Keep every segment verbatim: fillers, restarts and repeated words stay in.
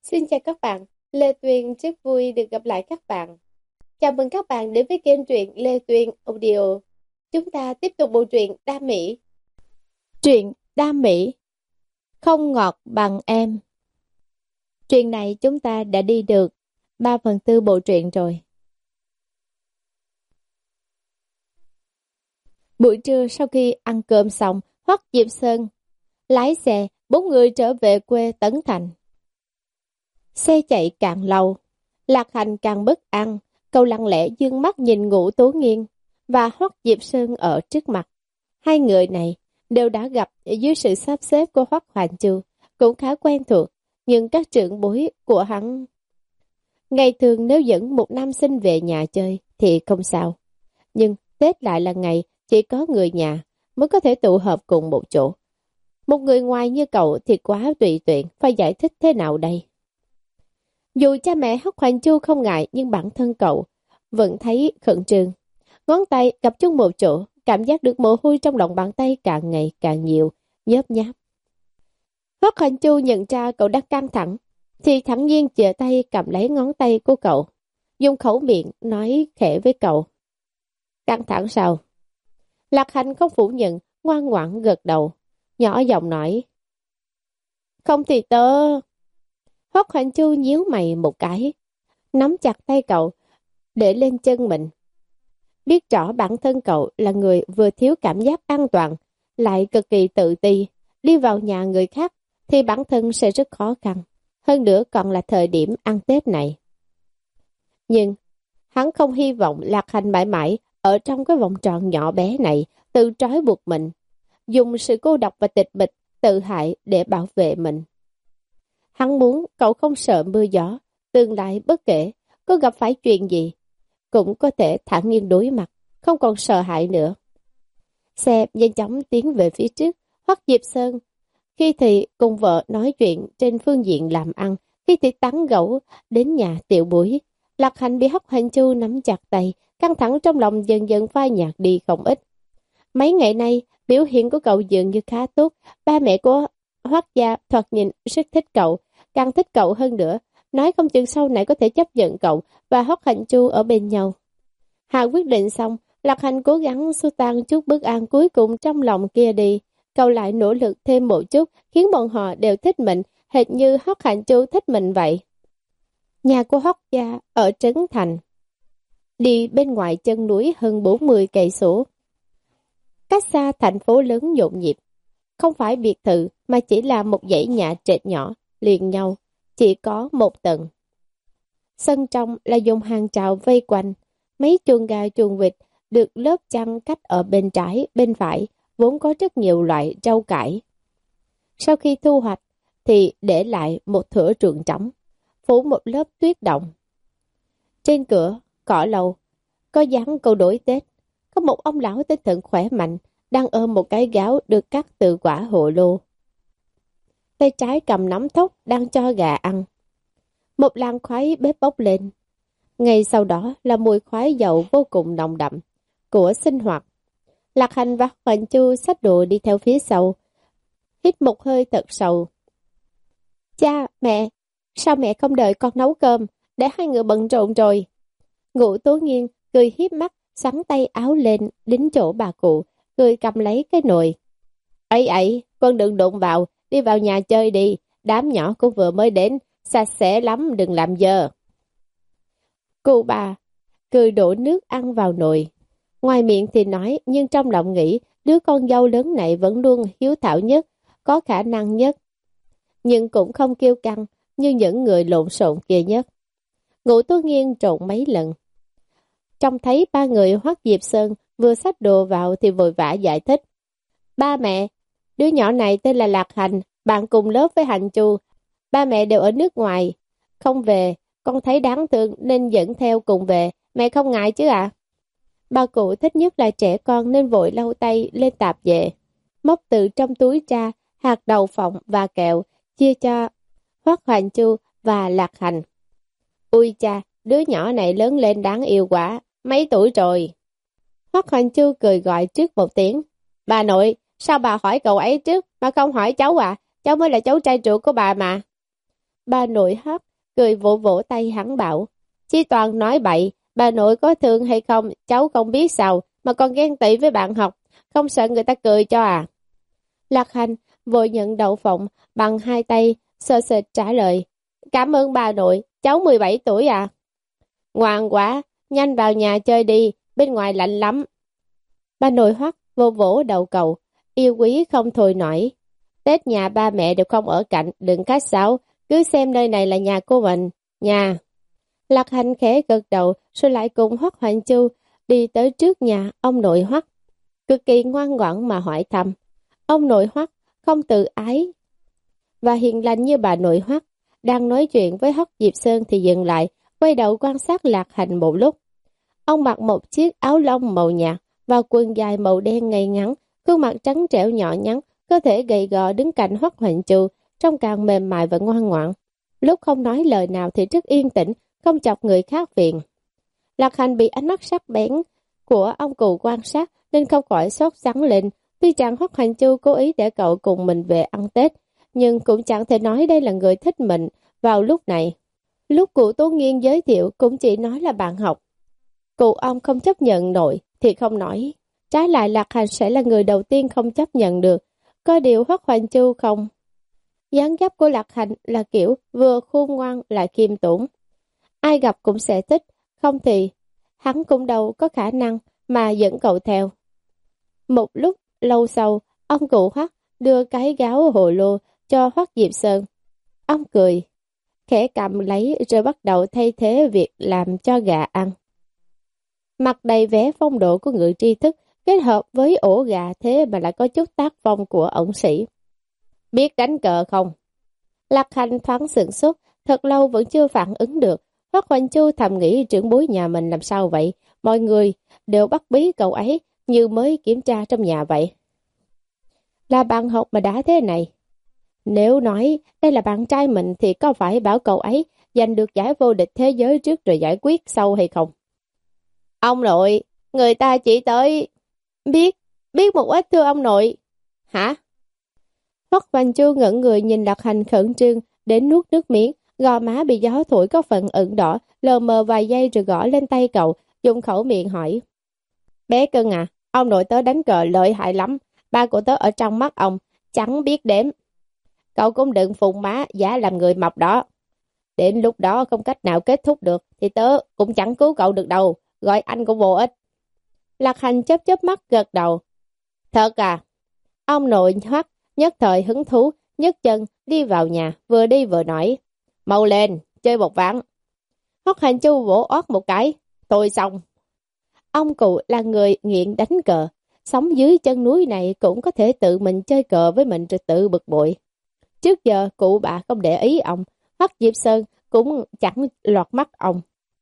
Xin chào các bạn, Lê Tuyền rất vui được gặp lại các bạn. Chào mừng các bạn đến với kênh truyện Lê Tuyền Audio. Chúng ta tiếp tục bộ truyện Đa Mỹ. Truyện Đa Mỹ, không ngọt bằng em. Truyện này chúng ta đã đi được ba phần tư bộ truyện rồi. Buổi trưa sau khi ăn cơm xong, Hoắc Diệp Sơn lái xe bốn người trở về quê Tấn Thành. Xe chạy càng lâu, Lạc Hành càng bất an, cậu lặng lẽ dương mắt nhìn Ngũ Tố Nghiên và Hoắc Diệp Sơn ở trước mặt. Hai người này đều đã gặp dưới sự sắp xếp của Hoắc Hoành Chu, cũng khá quen thuộc, nhưng các trưởng bối của hắn ngày thường nếu dẫn một nam sinh về nhà chơi thì không sao. Nhưng Tết lại là ngày chỉ có người nhà mới có thể tụ họp cùng một chỗ. Một người ngoài như cậu thì quá tùy tiện, phải giải thích thế nào đây? Dù cha mẹ Hoắc Hoành Chu không ngại nhưng bản thân cậu vẫn thấy khẩn trương. Ngón tay gặp chung một chỗ, cảm giác được mồ hôi trong lòng bàn tay càng ngày càng nhiều, nhớp nháp. Hoắc Hoành Chu nhận ra cậu đang căng thẳng, thì thẳng nhiên chìa tay cầm lấy ngón tay của cậu, dùng khẩu miệng nói khẽ với cậu. Căng thẳng sao? Lạc Hành không phủ nhận, ngoan ngoãn gật đầu, nhỏ giọng nói. Không thì tớ... Hoắc Hoành Chu nhíu mày một cái, nắm chặt tay cậu, để lên chân mình. Biết rõ bản thân cậu là người vừa thiếu cảm giác an toàn, lại cực kỳ tự ti, đi vào nhà người khác thì bản thân sẽ rất khó khăn. Hơn nữa còn là thời điểm ăn Tết này. Nhưng hắn không hy vọng Lạc Hành mãi mãi ở trong cái vòng tròn nhỏ bé này, tự trói buộc mình, dùng sự cô độc và tịch mịch, tự hại để bảo vệ mình. Hắn muốn cậu không sợ mưa gió, tương lai bất kể có gặp phải chuyện gì, cũng có thể thản nhiên đối mặt, không còn sợ hãi nữa. Xe nhanh chóng tiến về phía trước, Hoắc Diệp Sơn khi thì cùng vợ nói chuyện trên phương diện làm ăn, khi thì tán gẫu đến nhà tiểu bối. Lạc Hành bị Hoắc Hoành Chu nắm chặt tay, căng thẳng trong lòng dần dần phai nhạt đi không ít. Mấy ngày nay, biểu hiện của cậu dường như khá tốt, ba mẹ của Hoắc gia thoạt nhìn rất thích cậu, càng thích cậu hơn nữa, nói không chừng sau này có thể chấp nhận cậu và Hoắc Hoành Chu ở bên nhau. Hạ quyết định xong, Lạc Hành cố gắng xua tan chút bất an cuối cùng trong lòng kia đi, cậu lại nỗ lực thêm một chút, khiến bọn họ đều thích mình, hệt như Hoắc Hoành Chu thích mình vậy. Nhà của Hoắc gia ở Trấn Thành, đi bên ngoài chân núi hơn bốn mươi cây số, cách xa thành phố lớn nhộn nhịp. Không phải biệt thự mà chỉ là một dãy nhà trệt nhỏ, liền nhau, chỉ có một tầng. Sân trong là dùng hàng rào vây quanh, mấy chuồng gà chuồng vịt được lớp chăn cách ở bên trái, bên phải, vốn có rất nhiều loại rau cải. Sau khi thu hoạch thì để lại một thửa ruộng trống, phủ một lớp tuyết động. Trên cửa, cỏ lầu, có dán câu đối Tết, có một ông lão tinh thần khỏe mạnh, đang ôm một cái gáo được cắt từ quả hồ lô. Tay trái cầm nắm thóc đang cho gà ăn. Một làn khói bếp bốc lên. Ngay sau đó là mùi khói dầu vô cùng nồng đậm của sinh hoạt. Lạc Hành và Hoành Chu xách đồ đi theo phía sau, hít một hơi thật sâu. Cha, mẹ, sao mẹ không đợi con nấu cơm, để hai người bận rộn rồi. Ngũ Tố Nghiên cười hiếp mắt, sắn tay áo lên, đến chỗ bà cụ, cười cầm lấy cái nồi. Ấy ấy, con đừng đụng vào, đi vào nhà chơi đi, đám nhỏ cũng vừa mới đến, sạch sẽ lắm, đừng làm dơ. Cụ bà cười đổ nước ăn vào nồi. Ngoài miệng thì nói, nhưng trong lòng nghĩ, đứa con dâu lớn này vẫn luôn hiếu thảo nhất, có khả năng nhất, nhưng cũng không kiêu căng như những người lộn xộn kia nhất. Ngũ Tố Nghiên trộn mấy lần. Trông thấy ba người Hoắc Diệp Sơn vừa xách đồ vào thì vội vã giải thích. Ba mẹ, đứa nhỏ này tên là Lạc Hành, bạn cùng lớp với Hành Chu. Ba mẹ đều ở nước ngoài, không về, con thấy đáng thương nên dẫn theo cùng về, mẹ không ngại chứ ạ? À? Bà cụ thích nhất là trẻ con nên vội lau tay lên tạp dề, móc từ trong túi ra hạt đậu phộng và kẹo, chia cho Hoắc Hoành Chu và Lạc Hành. Ui cha, đứa nhỏ này lớn lên đáng yêu quá, mấy tuổi rồi? Hoắc Hoành Chu cười gọi trước một tiếng. Bà nội, sao bà hỏi cậu ấy trước mà không hỏi cháu à? Cháu mới là cháu trai ruột của bà mà. Bà nội Hoắc cười vỗ vỗ tay hắn bảo, Chí Toàn nói bậy, bà nội có thương hay không, cháu không biết sao, mà còn ghen tị với bạn học, không sợ người ta cười cho à. Lạc Hành vội nhận đậu phộng bằng hai tay, sơ sệt trả lời, cảm ơn bà nội, cháu mười bảy tuổi à. Ngoan quá, nhanh vào nhà chơi đi, bên ngoài lạnh lắm. Bà nội Hoắc vô vỗ đầu cầu, yêu quý không thôi nổi. Tết nhà ba mẹ đều không ở cạnh, đừng khách sáo, cứ xem nơi này là nhà của mình, nhà. Lạc Hành khẽ gật đầu, rồi lại cùng Hoắc Hoành Chu đi tới trước nhà ông nội Hoắc, cực kỳ ngoan ngoãn mà hỏi thăm. Ông nội Hoắc không tự ái và hiền lành như bà nội Hoắc, đang nói chuyện với Hoắc Diệp Sơn thì dừng lại, quay đầu quan sát Lạc Hành một lúc. Ông mặc một chiếc áo lông màu nhạt và quần dài màu đen ngay ngắn, khuôn mặt trắng trẻo nhỏ nhắn, cơ thể gầy gò đứng cạnh Hoắc Hoành Chu, trông càng mềm mại và ngoan ngoãn. Lúc không nói lời nào thì rất yên tĩnh, không chọc người khác phiền. Lạc Hành bị ánh mắt sắc bén của ông cụ quan sát nên không khỏi sốt sắng lên. Tuy chẳng Hoắc Hoành Chu cố ý để cậu cùng mình về ăn Tết, nhưng cũng chẳng thể nói đây là người thích mình vào lúc này. Lúc cụ Tố Nghiên giới thiệu cũng chỉ nói là bạn học. Cụ ông không chấp nhận nổi thì không nói. Trái lại Lạc Hành sẽ là người đầu tiên không chấp nhận được. Có điều Hoắc Hoành Chu không. Dáng dấp của Lạc Hành là kiểu vừa khôn ngoan lại khiêm tốn. Ai gặp cũng sẽ thích, không thì hắn cũng đâu có khả năng mà dẫn cậu theo. Một lúc lâu sau, ông cụ Hoắc đưa cái gáo hồ lô cho Hoắc Diệp Sơn. Ông cười, khẽ cầm lấy rồi bắt đầu thay thế việc làm cho gà ăn. Mặt đầy vẻ phong độ của người tri thức, kết hợp với ổ gà thế mà lại có chút tác phong của ẩn sĩ. Biết đánh cờ không? Lạc Hành thoáng sửng sốt, thật lâu vẫn chưa phản ứng được. Hoắc Hoành Chu thầm nghĩ trưởng bối nhà mình làm sao vậy? Mọi người đều bắt bí cậu ấy như mới kiểm tra trong nhà vậy. Là bạn học mà đã thế này. Nếu nói đây là bạn trai mình thì có phải bảo cậu ấy giành được giải vô địch thế giới trước rồi giải quyết sau hay không? Ông nội, người ta chỉ tới... Biết, biết một ít thưa ông nội. Hả? Hoắc Hoành Chu ngẩn người nhìn Lạc Hành khẩn trương, đến nuốt nước miếng, gò má bị gió thổi có phần ửng đỏ, lờ mờ vài giây rồi gõ lên tay cậu, dùng khẩu miệng hỏi. Bé cưng à, ông nội tớ đánh cờ lợi hại lắm, ba của tớ ở trong mắt ông, chẳng biết đếm. Cậu cũng đừng phùng má, giả làm người mập đó. Đến lúc đó không cách nào kết thúc được, thì tớ cũng chẳng cứu cậu được đâu, gọi anh cũng vô ích. Lạc Hành chớp chớp mắt gật đầu. Thật à? Ông nội Hoắc nhất thời hứng thú, nhấc chân đi vào nhà, vừa đi vừa nói. Mau lên, chơi một ván. Hoắc Hành Chu vỗ ót một cái, tôi xong. Ông cụ là người nghiện đánh cờ, sống dưới chân núi này cũng có thể tự mình chơi cờ với mình rồi tự bực bội. Trước giờ cụ bà không để ý ông, Hoắc Diệp Sơn cũng chẳng lọt mắt ông.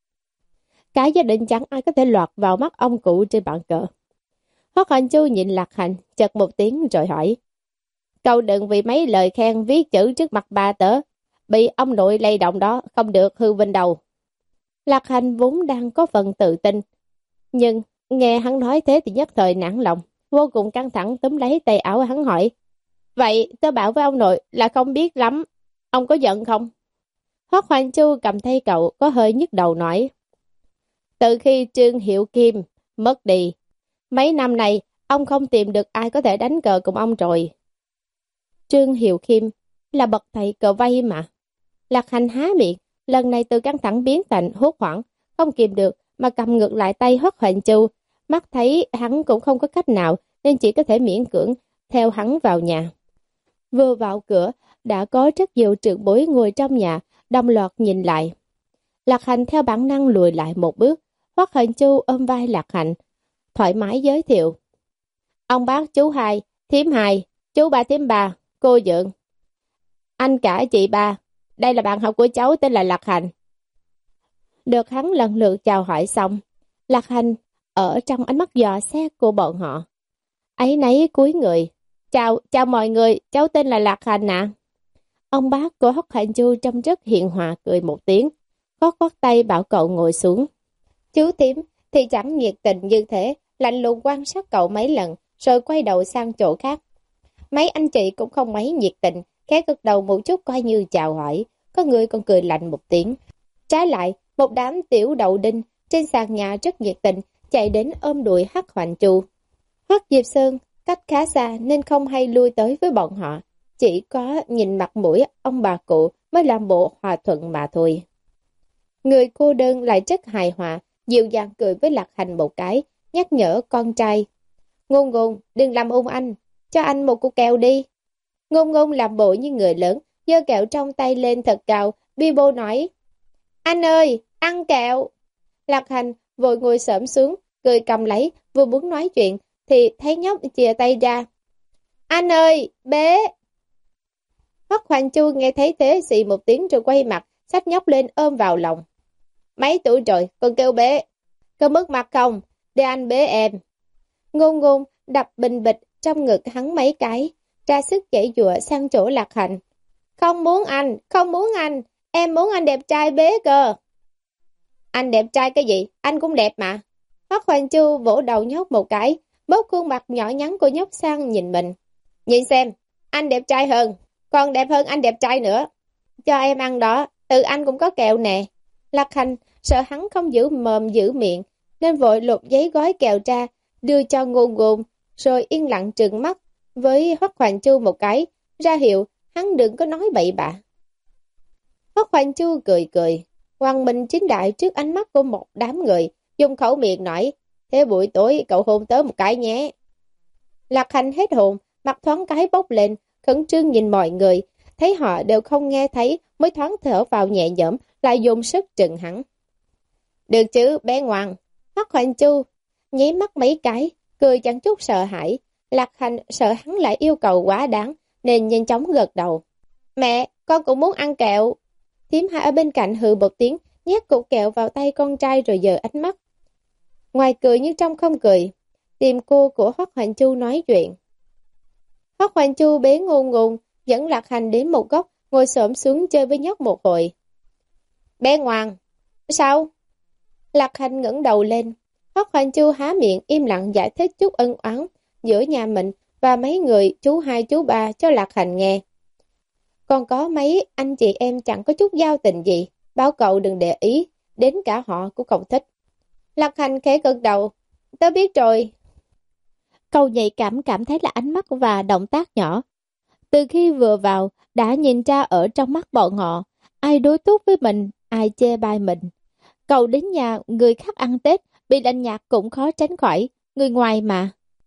Cả gia đình chẳng ai có thể lọt vào mắt ông cụ trên bàn cờ. Hoắc Hành Chu nhìn Lạc Hành, chật một tiếng rồi hỏi. Cậu đừng vì mấy lời khen viết chữ trước mặt bà tớ, bị ông nội lay động đó, không được hư vinh đầu. Lạc Hành vốn đang có phần tự tin, nhưng nghe hắn nói thế thì nhất thời nản lòng, vô cùng căng thẳng túm lấy tay áo hắn hỏi. Vậy tớ bảo với ông nội là không biết lắm, ông có giận không? Hoắc Hoành Chu cầm tay cậu có hơi nhức đầu nói. Từ khi Trương Hiệu Kim mất đi, mấy năm nay ông không tìm được ai có thể đánh cờ cùng ông rồi. Trương Hiệu Kim là bậc thầy cờ vây mà. Lạc Hành há miệng, lần này từ căng thẳng biến thành hốt hoảng, không kìm được mà cầm ngược lại tay Hoắc Hoành Chu. Mắt thấy hắn cũng không có cách nào nên chỉ có thể miễn cưỡng theo hắn vào nhà. Vừa vào cửa, đã có rất nhiều trưởng bối ngồi trong nhà, đồng loạt nhìn lại. Lạc Hành theo bản năng lùi lại một bước, Hoắc Hoành Chu ôm vai Lạc Hành, thoải mái giới thiệu. Ông bác chú hai, thím hai, chú ba thím ba, cô Dượng, anh cả chị ba, đây là bạn học của cháu tên là Lạc Hành. Được hắn lần lượt chào hỏi xong, Lạc Hành ở trong ánh mắt dò xét của bọn họ. Ấy nấy cúi người. Chào, chào mọi người, cháu tên là Lạc Hành ạ. Ông bác của Hoắc Hoành Chu trông rất hiền hòa cười một tiếng, khoát khoát tay bảo cậu ngồi xuống. Chú Tím thì chẳng nhiệt tình như thế, lạnh lùng quan sát cậu mấy lần, rồi quay đầu sang chỗ khác. Mấy anh chị cũng không mấy nhiệt tình, khẽ gật đầu một chút coi như chào hỏi, có người còn cười lạnh một tiếng. Trái lại, một đám tiểu đậu đinh trên sàn nhà rất nhiệt tình, chạy đến ôm đùi Hắc Hoành Chu. Hoắc Diệp Sơn cách khá xa nên không hay lui tới với bọn họ, chỉ có nhìn mặt mũi ông bà cụ mới làm bộ hòa thuận mà thôi. Người cô đơn lại rất hài hòa, dịu dàng cười với Lạc Hành một cái, nhắc nhở con trai. Ngôn Ngôn, đừng làm ung anh, cho anh một cục kẹo đi. Ngôn Ngôn làm bộ như người lớn, giơ kẹo trong tay lên thật cao, bi bô nói. Anh ơi, ăn kẹo. Lạc Hành vội ngồi xổm xuống, cười cầm lấy, vừa muốn nói chuyện, thì thấy nhóc chìa tay ra. Anh ơi, bế. Hoắc Hoành Chu nghe thấy thế xì một tiếng rồi quay mặt, xách nhóc lên ôm vào lòng. Mấy tuổi rồi, còn kêu bế. Có mất mặt không? Để anh bế em. Ngôn Ngôn đập bình bịch trong ngực hắn mấy cái, ra sức giãy giụa sang chỗ Lạc Hành. Không muốn anh, không muốn anh, em muốn anh đẹp trai bế cơ. Anh đẹp trai cái gì? Anh cũng đẹp mà. Hoắc Hoành Chu vỗ đầu nhóc một cái, bốc khuôn mặt nhỏ nhắn của nhóc sang nhìn mình. Nhìn xem, anh đẹp trai hơn, còn đẹp hơn anh đẹp trai nữa. Cho em ăn đó, từ anh cũng có kẹo nè. Lạc Hành sợ hắn không giữ mồm giữ miệng, nên vội lột giấy gói kẹo ra, đưa cho Ngôn Ngôn, rồi yên lặng trừng mắt với Hoắc Hoành Chu một cái, ra hiệu hắn đừng có nói bậy bạ. Hoắc Hoành Chu cười cười, quăng mình chính đại trước ánh mắt của một đám người, dùng khẩu miệng nói, thế buổi tối cậu hôn tớ một cái nhé. Lạc Hành hết hồn, mặt thoáng cái bốc lên, khẩn trương nhìn mọi người, thấy họ đều không nghe thấy mới thoáng thở vào nhẹ nhõm, lại dùng sức trừng hắn. Được chứ, bé ngoan. Hoắc Hoành Chu nháy mắt mấy cái, cười chẳng chút sợ hãi. Lạc Hành sợ hắn lại yêu cầu quá đáng, nên nhanh chóng gật đầu. Mẹ, con cũng muốn ăn kẹo. Thím Hai ở bên cạnh hừ một tiếng, nhét cục kẹo vào tay con trai rồi dời ánh mắt. Ngoài cười nhưng trong không cười, tìm cô của Hoắc Hoành Chu nói chuyện. Hoắc Hoành Chu bế Ngôn Ngôn, dẫn Lạc Hành đến một góc, ngồi xổm xuống chơi với nhóc một hồi. Bé ngoan. Sao? Lạc Hành ngẩng đầu lên. Hoắc Hoành Chu há miệng im lặng giải thích chút ân oán giữa nhà mình và mấy người chú hai chú ba cho Lạc Hành nghe. Còn có mấy anh chị em chẳng có chút giao tình gì, báo cậu đừng để ý, đến cả họ cũng không thích. Lạc Hành khẽ gật đầu. Tớ biết rồi. Cậu nhạy cảm cảm thấy là ánh mắt và động tác nhỏ. Từ khi vừa vào, đã nhìn ra ở trong mắt bọn họ, ai đối tốt với mình, ai chê bai mình. Cậu đến nhà người khác ăn Tết, bị đánh nhạc cũng khó tránh khỏi, người ngoài mà.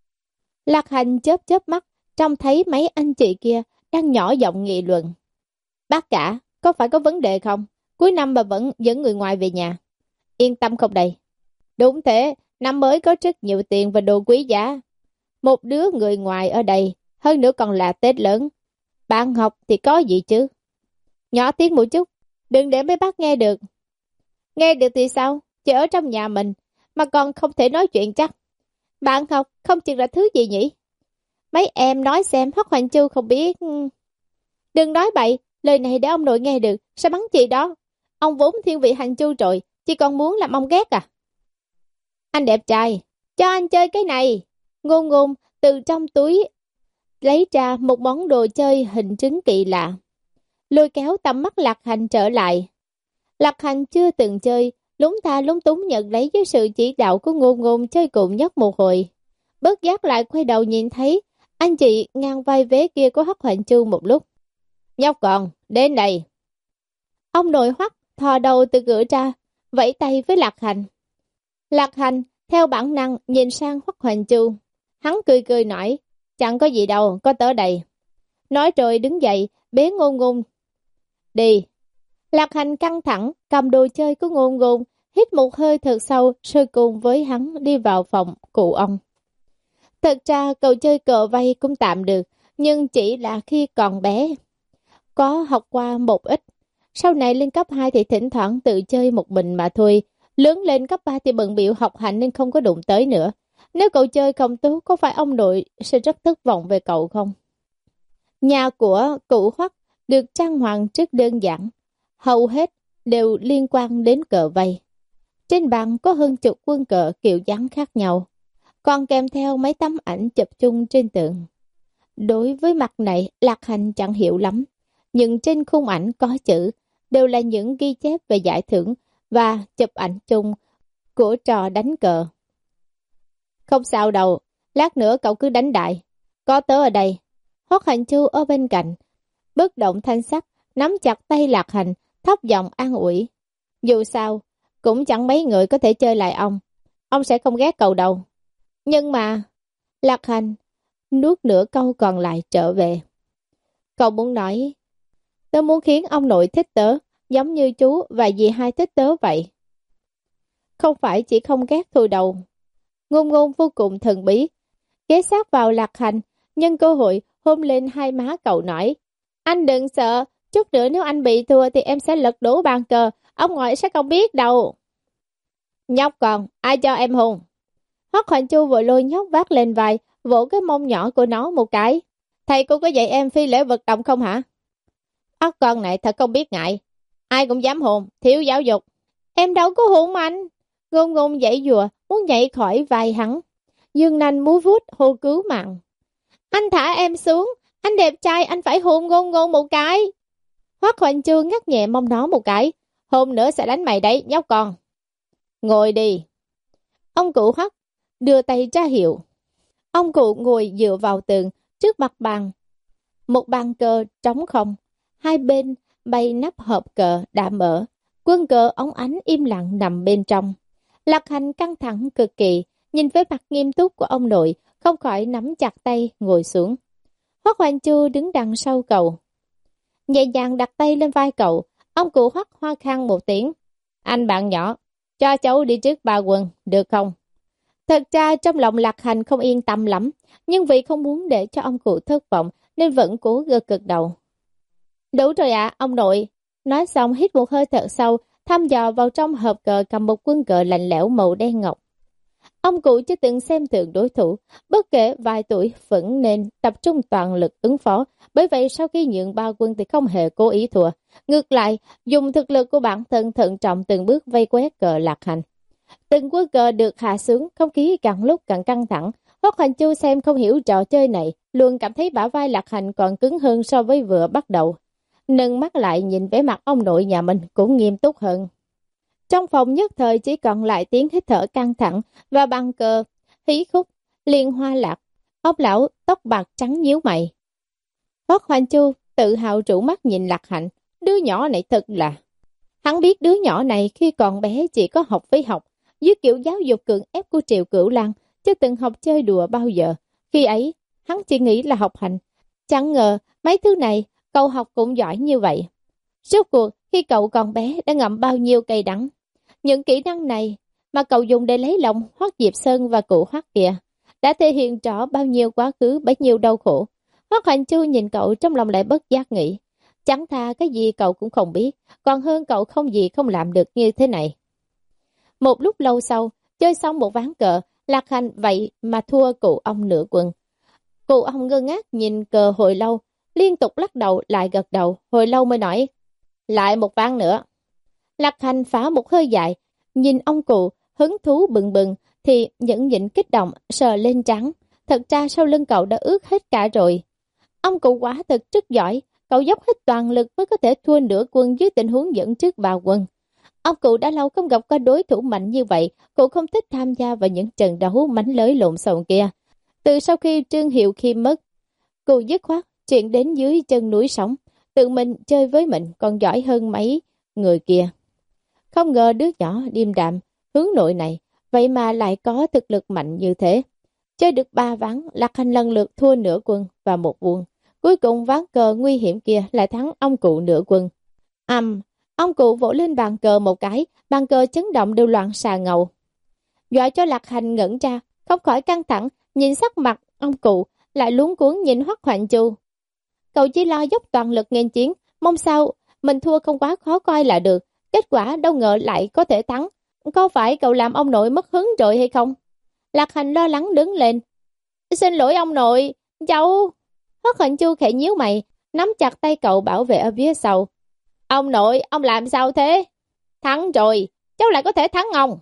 Lạc Hành chớp chớp mắt, trông thấy mấy anh chị kia đang nhỏ giọng nghị luận. Bác cả, có phải có vấn đề không? Cuối năm mà vẫn dẫn người ngoài về nhà. Yên tâm không đây? Đúng thế, năm mới có rất nhiều tiền và đồ quý giá. Một đứa người ngoài ở đây, hơn nữa còn là Tết lớn. Bạn học thì có gì chứ? Nhỏ tiếng một chút, đừng để mấy bác nghe được. Nghe được thì sao? Chỉ ở trong nhà mình, mà còn không thể nói chuyện chắc. Bạn học không chừng là thứ gì nhỉ? Mấy em nói xem Hoắc Hoành Chu không biết. Đừng nói bậy, lời này để ông nội nghe được, sao mắng chị đó? Ông vốn thiên vị Hành Chu rồi, chỉ còn muốn làm ông ghét à? Anh đẹp trai, cho anh chơi cái này. Ngôn Ngôn từ trong túi lấy ra một món đồ chơi hình trứng kỳ lạ, lôi kéo tầm mắt Lạc Hành trở lại. Lạc Hành chưa từng chơi, lúng ta lúng túng nhận lấy với sự chỉ đạo của Ngôn Ngôn chơi cùng nhóc một hồi. Bất giác lại quay đầu nhìn thấy anh chị ngang vai vế kia của Hoắc Hoành Chu một lúc. Nhóc con, đến đây. Ông nội Hoắc thò đầu từ cửa ra, vẫy tay với Lạc Hành. Lạc Hành theo bản năng nhìn sang Hoắc Hoành Chu. Hắn cười cười nói, chẳng có gì đâu, có tớ đây. Nói rồi đứng dậy, bế Ngôn Ngôn. Đi. Lạc Hành căng thẳng, cầm đồ chơi của Ngôn Ngôn, hít một hơi thật sâu, rồi cùng với hắn đi vào phòng cụ ông. Thật ra cậu chơi cờ vây cũng tạm được, nhưng chỉ là khi còn bé. Có học qua một ít, sau này lên cấp hai thì thỉnh thoảng tự chơi một mình mà thôi. Lớn lên cấp ba thì bận bịu học hành nên không có đụng tới nữa. Nếu cậu chơi không tốt, có phải ông nội sẽ rất thất vọng về cậu không? Nhà của cụ Hoắc được trang hoàng rất đơn giản, hầu hết đều liên quan đến cờ vây. Trên bàn có hơn chục quân cờ kiểu dáng khác nhau, còn kèm theo mấy tấm ảnh chụp chung trên tường. Đối với mặt này, Lạc Hành chẳng hiểu lắm, nhưng trên khung ảnh có chữ đều là những ghi chép về giải thưởng và chụp ảnh chung của trò đánh cờ. Không sao đâu, lát nữa cậu cứ đánh đại, có tớ ở đây. Hoắc Hành Chu ở bên cạnh, bất động thanh sắc, nắm chặt tay Lạc Hành, thấp giọng an ủi. Dù sao, cũng chẳng mấy người có thể chơi lại ông, ông sẽ không ghét cậu đâu. Nhưng mà, Lạc Hành nuốt nửa câu còn lại trở về. Cậu muốn nói, tớ muốn khiến ông nội thích tớ, giống như chú và dì hai thích tớ vậy. Không phải chỉ không ghét thôi đâu. Ngôn Ngôn vô cùng thần bí, ghé sát vào Lạc Hành, nhân cơ hội hôn lên hai má cậu nói. Anh đừng sợ, chút nữa nếu anh bị thua thì em sẽ lật đổ bàn cờ, ông ngoại sẽ không biết đâu. Nhóc con, ai cho em hôn? Hoắc Hoành Chu vội lôi nhóc vác lên vai, vỗ cái mông nhỏ của nó một cái. Thầy cô có dạy em phi lễ vật động không hả? Ác con này thật không biết ngại, ai cũng dám hôn, thiếu giáo dục. Em đâu có hôn anh. Ngôn Ngôn dãy dùa, muốn nhảy khỏi vai hắn. Dương nanh múa vuốt hô cứu mạng. Anh thả em xuống, anh đẹp trai, anh phải hôn Ngôn Ngôn một cái. Hoắc Hoành Chu ngắt nhẹ mông nó một cái. Hôn nữa sẽ đánh mày đấy, nhóc con. Ngồi đi. Ông cụ Hoắc đưa tay ra hiệu. Ông cụ ngồi dựa vào tường, trước mặt bàn. Một bàn cờ trống không, hai bên bay nắp hộp cờ đã mở. Quân cờ óng ánh im lặng nằm bên trong. Lạc Hành căng thẳng cực kỳ, nhìn với mặt nghiêm túc của ông nội, không khỏi nắm chặt tay ngồi xuống. Hoắc Hoành Chu đứng đằng sau cậu, nhẹ nhàng đặt tay lên vai cậu. Ông cụ Hoắc hoa khang một tiếng. Anh bạn nhỏ, cho cháu đi trước ba quân, được không? Thật ra trong lòng Lạc Hành không yên tâm lắm, nhưng vì không muốn để cho ông cụ thất vọng nên vẫn cố gật gật đầu. Đủ rồi ạ, ông nội. Nói xong hít một hơi thở sâu, thăm dò vào trong hộp cờ cầm một quân cờ lạnh lẽo màu đen ngọc. Ông cụ chưa từng xem thường đối thủ, bất kể vài tuổi vẫn nên tập trung toàn lực ứng phó, bởi vậy sau khi nhượng ba quân thì không hề cố ý thua. Ngược lại, dùng thực lực của bản thân thận trọng từng bước vây quét cờ Lạc Hành. Từng quân cờ được hạ xuống, không khí càng lúc càng căng thẳng. Hoắc Hoành Chu xem không hiểu trò chơi này, luôn cảm thấy bả vai Lạc Hành còn cứng hơn so với vừa bắt đầu. Nâng mắt lại nhìn vẻ mặt ông nội nhà mình cũng nghiêm túc hơn. Trong phòng nhất thời chỉ còn lại tiếng hít thở căng thẳng và bàn cờ, hí khúc, liên hoa lạc. Ông lão tóc bạc trắng nhíu mày. Hoắc Hoành Chu tự hào rủ mắt nhìn Lạc Hành, đứa nhỏ này thật là... Hắn biết đứa nhỏ này khi còn bé chỉ có học với học, dưới kiểu giáo dục cưỡng ép của Triệu Cửu Lan, chưa từng học chơi đùa bao giờ. Khi ấy, hắn chỉ nghĩ là học hành. Chẳng ngờ, mấy thứ này, cậu học cũng giỏi như vậy. Rốt cuộc, khi cậu còn bé đã ngậm bao nhiêu cây đắng. Những kỹ năng này mà cậu dùng để lấy lòng Hoắc Diệp Sơn và cụ Hoắc kia, đã thể hiện rõ bao nhiêu quá khứ, bấy nhiêu đau khổ. Hoắc Hoành Chu nhìn cậu trong lòng lại bất giác nghĩ. Chẳng thà cái gì cậu cũng không biết, còn hơn cậu không gì không làm được như thế này. Một lúc lâu sau, chơi xong một ván cờ, Lạc Hành vậy mà thua cụ ông nửa quân. Cụ ông ngơ ngác nhìn cờ hồi lâu, liên tục lắc đầu lại gật đầu, hồi lâu mới nói, lại một ván nữa. Lạc Hành phá một hơi dài, nhìn ông cụ hứng thú bừng bừng thì những nhịn kích động sờ lên trắng. Thật ra sau lưng cậu đã ướt hết cả rồi. Ông cụ quá thật rất giỏi, cậu dốc hết toàn lực mới có thể thua nửa quân dưới tình huống dẫn trước ba quân. Ông cụ đã lâu không gặp qua đối thủ mạnh như vậy, cụ không thích tham gia vào những trận đấu mánh lới lộn xộn kia. Từ sau khi Trương Hiệu Khiêm mất, cụ dứt khoát chuyện đến dưới chân núi sống, tự mình chơi với mình còn giỏi hơn mấy người kia. Không ngờ đứa nhỏ điềm đạm, hướng nội này, vậy mà lại có thực lực mạnh như thế. Chơi được ba ván, Lạc Hành lần lượt thua nửa quân và một quân. Cuối cùng ván cờ nguy hiểm kia lại thắng ông cụ nửa quân. Âm, um, ông cụ vỗ lên bàn cờ một cái, bàn cờ chấn động đều loạn xà ngầu. Dọa cho Lạc Hành ngẩn ra, không khỏi căng thẳng, nhìn sắc mặt ông cụ, lại luống cuống nhìn Hoắc Hoành Chu. Cậu chỉ lo dốc toàn lực nghênh chiến, mong sao mình thua không quá khó coi là được. Kết quả đâu ngờ lại có thể thắng. Có phải cậu làm ông nội mất hứng rồi hay không? Lạc Hành lo lắng đứng lên. Xin lỗi ông nội, cháu... Hoắc Hoành Chu khẽ nhíu mày, nắm chặt tay cậu bảo vệ ở phía sau. Ông nội, ông làm sao thế? Thắng rồi, cháu lại có thể thắng ông.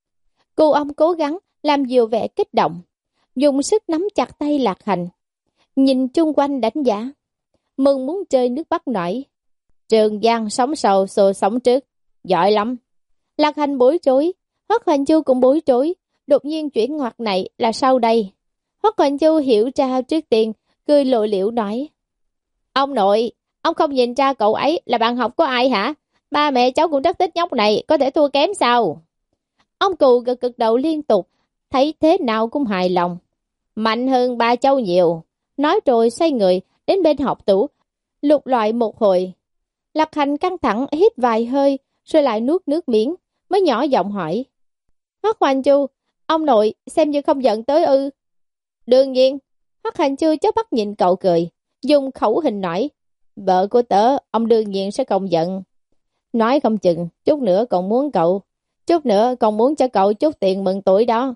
Cô ông cố gắng làm dịu vẻ kích động, dùng sức nắm chặt tay Lạc Hành, nhìn chung quanh đánh giá. Mừng muốn chơi nước bắt nổi. Trường Giang sống sầu sồ sống trước. Giỏi lắm. Lạc Hành bối rối, Hoắc Hoành Chu cũng bối rối. Đột nhiên chuyển ngoặt này là sau đây. Hoắc Hoành Chu hiểu ra trước tiên, cười lộ liễu nói. Ông nội, ông không nhìn ra cậu ấy là bạn học của ai hả? Ba mẹ cháu cũng rất thích nhóc này, có thể thua kém sao? Ông cụ gật gật đầu liên tục, thấy thế nào cũng hài lòng. Mạnh hơn ba cháu nhiều. Nói rồi xoay người, đến bên học tủ, lục loại một hồi. Lạc Hành căng thẳng hít vài hơi, rồi lại nuốt nước miếng, mới nhỏ giọng hỏi. Hoắc Hoành Chu, ông nội xem như không giận tới ư? Đương nhiên. Hoắc Hoành Chu chớp mắt nhìn cậu cười, dùng khẩu hình nói. Vợ của tớ, ông đương nhiên sẽ không giận. Nói không chừng, chút nữa còn muốn cậu, chút nữa còn muốn cho cậu chút tiền mừng tuổi đó.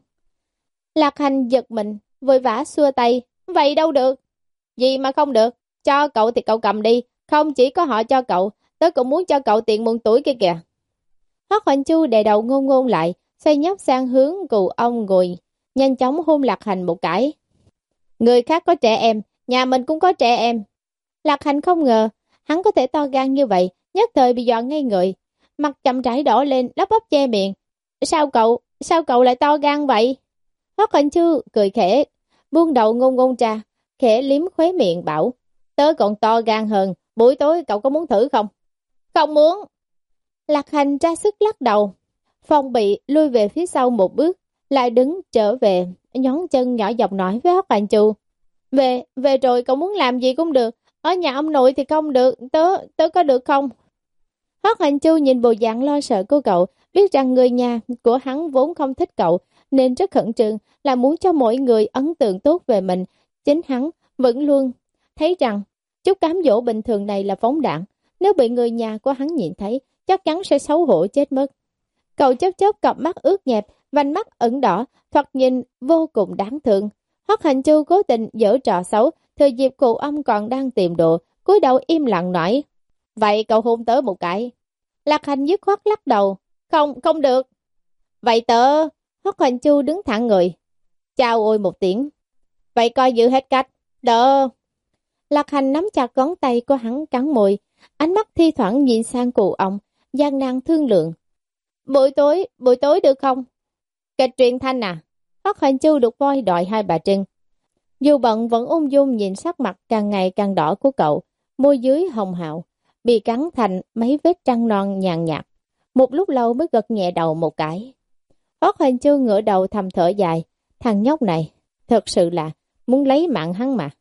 Lạc Hành giật mình, vội vã xua tay. Vậy đâu được. Gì mà không được, cho cậu thì cậu cầm đi, không chỉ có họ cho cậu, tớ cũng muốn cho cậu tiền mừng tuổi kia kìa. Hoắc Hoành Chu đè đầu ngôn ngôn lại, xoay nhóc sang hướng cụ ông ngồi, nhanh chóng hôn Lạc Hành một cái. Người khác có trẻ em, nhà mình cũng có trẻ em. Lạc Hành không ngờ, hắn có thể to gan như vậy, nhất thời bị dọa ngây người, mặt chậm rãi đỏ lên, lắp bắp che miệng. Sao cậu, sao cậu lại to gan vậy? Hoắc Hoành Chu cười khẽ, buông đầu ngôn ngôn ra, khẽ liếm khóe miệng bảo, tớ còn to gan hơn, buổi tối cậu có muốn thử không? Không muốn. Lạc Hành ra sức lắc đầu, phòng bị lui về phía sau một bước, lại đứng trở về, nhón chân nhỏ giọng nói với Hoắc Hoành Chu. Về, về rồi cậu muốn làm gì cũng được, ở nhà ông nội thì không được, tớ, tớ có được không? Hoắc Hoành Chu nhìn bộ dạng lo sợ của cậu, biết rằng người nhà của hắn vốn không thích cậu, nên rất khẩn trương, là muốn cho mỗi người ấn tượng tốt về mình. Chính hắn vẫn luôn thấy rằng chút cám dỗ bình thường này là phóng đạn, nếu bị người nhà của hắn nhìn thấy, chắc chắn sẽ xấu hổ chết mất. Cậu chớp chớp cặp mắt ướt nhẹp, vành mắt ửng đỏ, thoạt nhìn vô cùng đáng thương. Hoắc Hành Chu cố tình giở trò xấu, thời dịp cụ ông còn đang tìm đồ, cúi đầu im lặng nói. Vậy cậu hôn tớ một cái. Lạc Hành dứt khoát lắc đầu. Không, không được. Vậy tớ... Hoắc Hành Chu đứng thẳng người. Chào ôi một tiếng. Vậy coi giữ hết cách. Đỡ. Lạc Hành nắm chặt ngón tay của hắn cắn môi, ánh mắt thi thoảng nhìn sang cụ ông, gian nan thương lượng. Buổi tối, buổi tối được không? Kịch truyền thanh à? Hoắc Hành Chu được voi đòi hai bà Trưng. Dù bận vẫn ung dung nhìn sắc mặt càng ngày càng đỏ của cậu, môi dưới hồng hào, bị cắn thành mấy vết răng non nhàn nhạt. Một lúc lâu mới gật nhẹ đầu một cái. Hoắc Hành Chu ngửa đầu thầm thở dài, thằng nhóc này, thật sự là muốn lấy mạng hắn mà.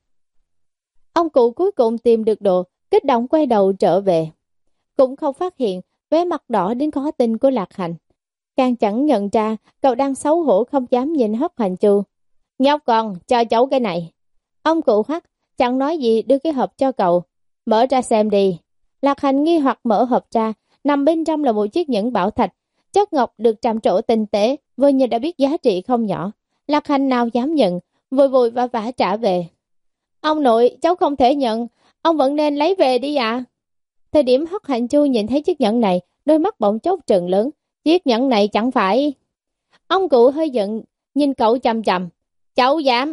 Ông cụ cuối cùng tìm được đồ, kích động quay đầu trở về. Cũng không phát hiện vẻ mặt đỏ đến khó tin của Lạc Hành. Càng chẳng nhận ra cậu đang xấu hổ không dám nhìn Hoắc Hành Chu. Nhóc con, cho cháu cái này. Ông cụ Hoắc chẳng nói gì đưa cái hộp cho cậu. Mở ra xem đi. Lạc Hành nghi hoặc mở hộp ra, nằm bên trong là một chiếc nhẫn bảo thạch. Chất ngọc được tràm trổ tinh tế, vừa nhìn đã biết giá trị không nhỏ. Lạc Hành nào dám nhận, vội vội vã vã trả về. Ông nội, cháu không thể nhận, ông vẫn nên lấy về đi ạ. Thời điểm Hoắc Hành Chu nhìn thấy chiếc nhẫn này, đôi mắt bỗng chốc trừng lớn. Chiếc nhẫn này chẳng phải... Ông cụ hơi giận, nhìn cậu chằm chằm. Cháu dám.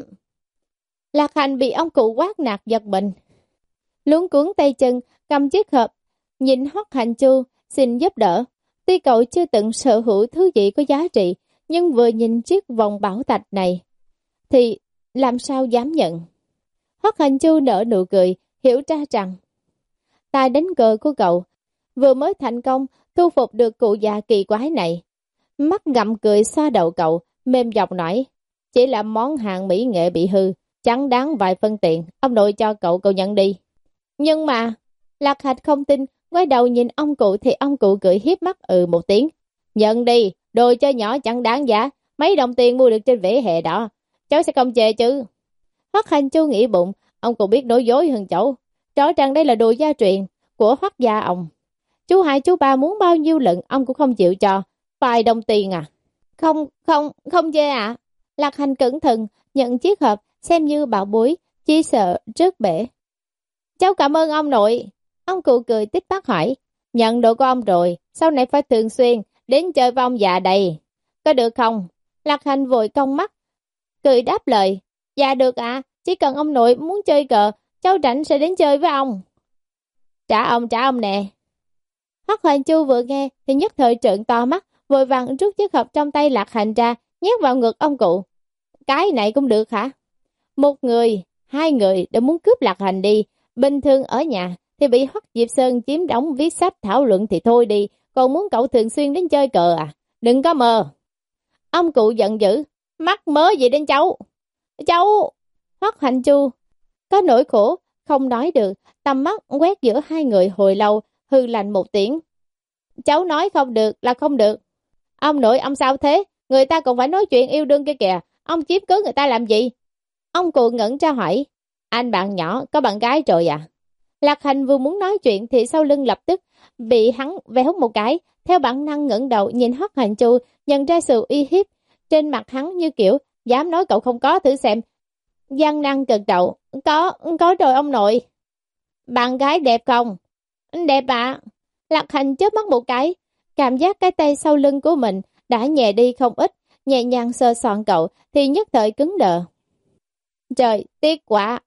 Lạc Hành bị ông cụ quát nạt giật mình. Luống cuốn tay chân, cầm chiếc hộp, nhìn Hoắc Hành Chu, xin giúp đỡ. Tuy cậu chưa từng sở hữu thứ gì có giá trị, nhưng vừa nhìn chiếc vòng bảo thạch này, thì làm sao dám nhận. Hoắc Hành Chu nở nụ cười, hiểu ra rằng tài đánh cờ của cậu vừa mới thành công thu phục được cụ già kỳ quái này. Mắt ngậm cười xoa đầu cậu, mềm giọng nói, chỉ là món hàng mỹ nghệ bị hư, chẳng đáng vài phân tiền, ông nội cho cậu cậu nhận đi. Nhưng mà, Lạc Hạch không tin, quay đầu nhìn ông cụ thì ông cụ cười hiếp mắt ừ một tiếng. Nhận đi, đồ chơi nhỏ chẳng đáng giá, mấy đồng tiền mua được trên vỉa hè đó, cháu sẽ không chê chứ. Hoắc Hành Chu nghĩ bụng, ông cụ biết nói dối hơn cháu, rõ ràng đây là đồ gia truyền của Hoắc gia ông. Chú hai chú ba muốn bao nhiêu lần ông cũng không chịu cho, vài đồng tiền à. Không, không, không chê ạ. À. Lạc Hành cẩn thận, nhận chiếc hộp, xem như bảo bối, chỉ sợ rớt bể. Cháu cảm ơn ông nội. Ông cụ cười tích bác hỏi, nhận đồ của ông rồi, sau này phải thường xuyên đến chơi với ông già đây. Có được không? Lạc Hành vội cong mắt, cười đáp lời, dạ được ạ, à, chỉ cần ông nội muốn chơi cờ, cháu rảnh sẽ đến chơi với ông. Trả ông, trả ông nè. Hoắc Hoành Chu vừa nghe thì nhất thời trợn to mắt, vội vàng rút chiếc hộp trong tay Lạc Hành ra, nhét vào ngực ông cụ. Cái này cũng được hả? Một người, hai người đã muốn cướp Lạc Hành đi, bình thường ở nhà thì bị Hoắc Diệp Sơn chiếm đóng viết sách thảo luận thì thôi đi, còn muốn cậu thường xuyên đến chơi cờ à? Đừng có mơ. Ông cụ giận dữ, mắc mớ gì đến cháu? Cháu! Hoắc Hoành Chu có nỗi khổ, không nói được, tầm mắt quét giữa hai người hồi lâu, hư lạnh một tiếng. Cháu nói không được là không được. Ông nội ông sao thế? Người ta còn phải nói chuyện yêu đương kia kìa, ông chiếm cứ người ta làm gì? Ông cụ ngẩn ra hỏi, anh bạn nhỏ có bạn gái rồi à? Lạc Hành vừa muốn nói chuyện thì sau lưng lập tức bị hắn véo một cái, theo bản năng ngẩng đầu nhìn Hoắc Hoành Chu, nhận ra sự uy hiếp trên mặt hắn, như kiểu dám nói cậu không có thử xem. Gian năng gật đầu, có, có rồi ông nội. Bạn gái đẹp không? Đẹp ạ. Lạc Hành chớp mắt một cái, cảm giác cái tay sau lưng của mình đã nhẹ đi không ít, nhẹ nhàng sờ soạn cậu thì nhất thời cứng đờ. Trời, tiếc quá.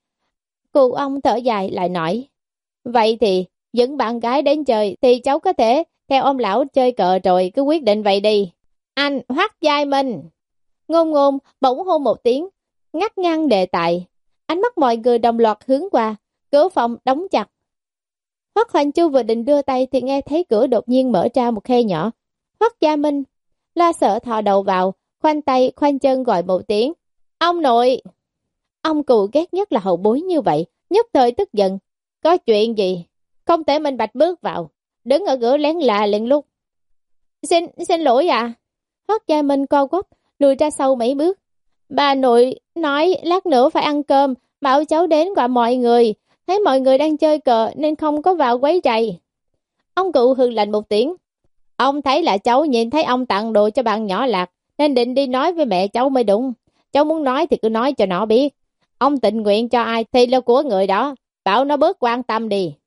Cụ ông thở dài lại nói, vậy thì dẫn bạn gái đến chơi thì cháu có thể theo ông lão chơi cờ rồi, cứ quyết định vậy đi. Anh Hoắc Giai Minh. Ngôn Ngôn bỗng hô một tiếng, ngắt ngang đề tài. Ánh mắt mọi người đồng loạt hướng qua, cửa phòng đóng chặt. Hoắc Hoành Chu vừa định đưa tay thì nghe thấy cửa đột nhiên mở ra một khe nhỏ. Hoắc Gia Minh lo sợ thò đầu vào, khoanh tay khoanh chân gọi một tiếng. Ông nội! Ông cụ ghét nhất là hậu bối như vậy, nhất thời tức giận. Có chuyện gì? Không thể minh bạch bước vào, đứng ở cửa lén là lén lút. Xin, xin lỗi à? Hoắc Gia Minh co quắp, lùi ra sau mấy bước. Bà nội nói lát nữa phải ăn cơm, bảo cháu đến gọi mọi người. Thấy mọi người đang chơi cờ nên không có vào quấy rầy. Ông cụ hừ lạnh một tiếng. Ông thấy là cháu nhìn thấy ông tặng đồ cho bạn nhỏ Lạc, nên định đi nói với mẹ cháu mới đúng. Cháu muốn nói thì cứ nói cho nó biết. Ông tình nguyện cho ai thì là của người đó, bảo nó bớt quan tâm đi.